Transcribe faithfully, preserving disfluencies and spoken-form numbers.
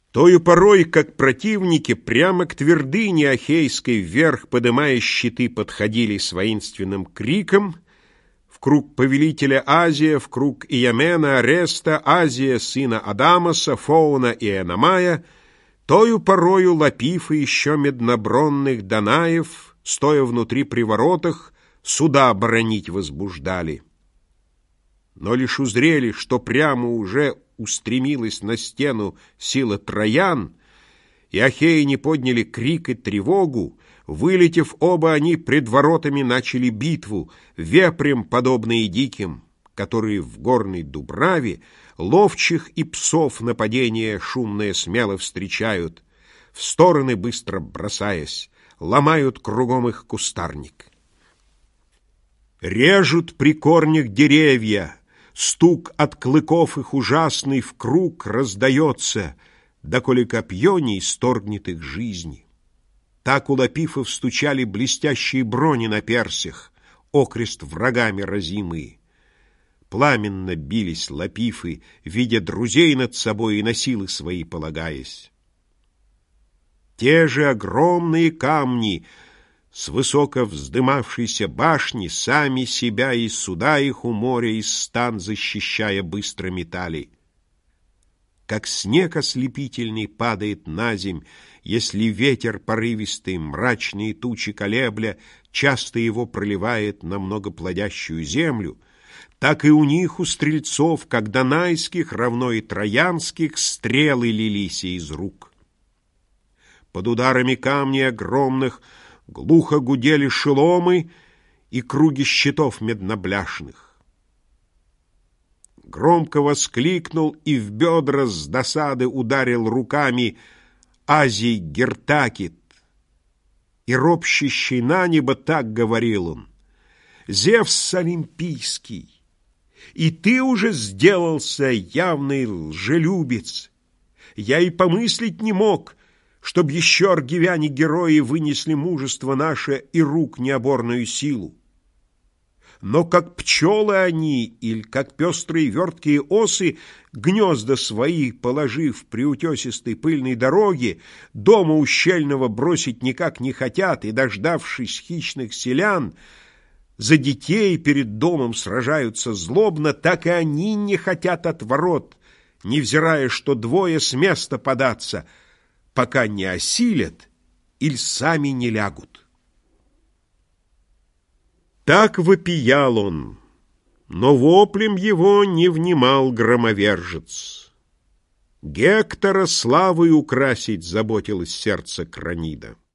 Тою порой, как противники, прямо к твердыне Ахейской вверх, подымая щиты, подходили с воинственным криком в круг повелителя Азия, в круг Иомена, Ареста, Азия, сына Адамаса, Фоуна и Эномая, тою порою Лапифы еще меднобронных Данаев, стоя внутри при воротах, суда бранить возбуждали. Но лишь узрели, что прямо уже устремилась на стену сила троян, и ахеяне подняли крик и тревогу, вылетев оба они пред воротами начали битву, вепрем подобные диким, которые в горной дубраве ловчих и псов нападение шумное смело встречают, в стороны быстро бросаясь, ломают кругом их кустарник. Режут при корнях деревья, стук от клыков их ужасный в круг раздается, доколе копье не исторгнет их жизни. Так у лапифов стучали блестящие брони на персях, окрест врагами разимые. Пламенно бились лапифы, видя друзей над собой и на силы свои полагаясь. Те же огромные камни с высоко вздымавшейся башни сами себя и суда их у моря из стан защищая быстро метали. Как снег ослепительный падает на земь, если ветер порывистый, мрачные тучи колебля, часто его проливает на многоплодящую землю, так и у них, у стрельцов, как донайских, равно и троянских, стрелы лились из рук. Под ударами камней огромных глухо гудели шеломы и круги щитов меднобляшных. Громко воскликнул и в бедра с досады ударил руками Азий Гертакит, и ропщущий на небо так говорил он: «Зевс олимпийский, и ты уже сделался явный лжелюбец. Я и помыслить не мог, чтоб еще аргивяне-герои вынесли мужество наше и рук необорную силу. Но как пчелы они, или как пестрые верткие осы, гнезда свои, положив при утесистой пыльной дороге, дома ущельного бросить никак не хотят, и, дождавшись хищных селян, за детей перед домом сражаются злобно, так и они не хотят от ворот, невзирая, что двое с места податься, пока не осилят или сами не лягут». Так вопиял он, но воплем его не внимал громовержец. Гектора славой украсить заботилось сердце Кранида.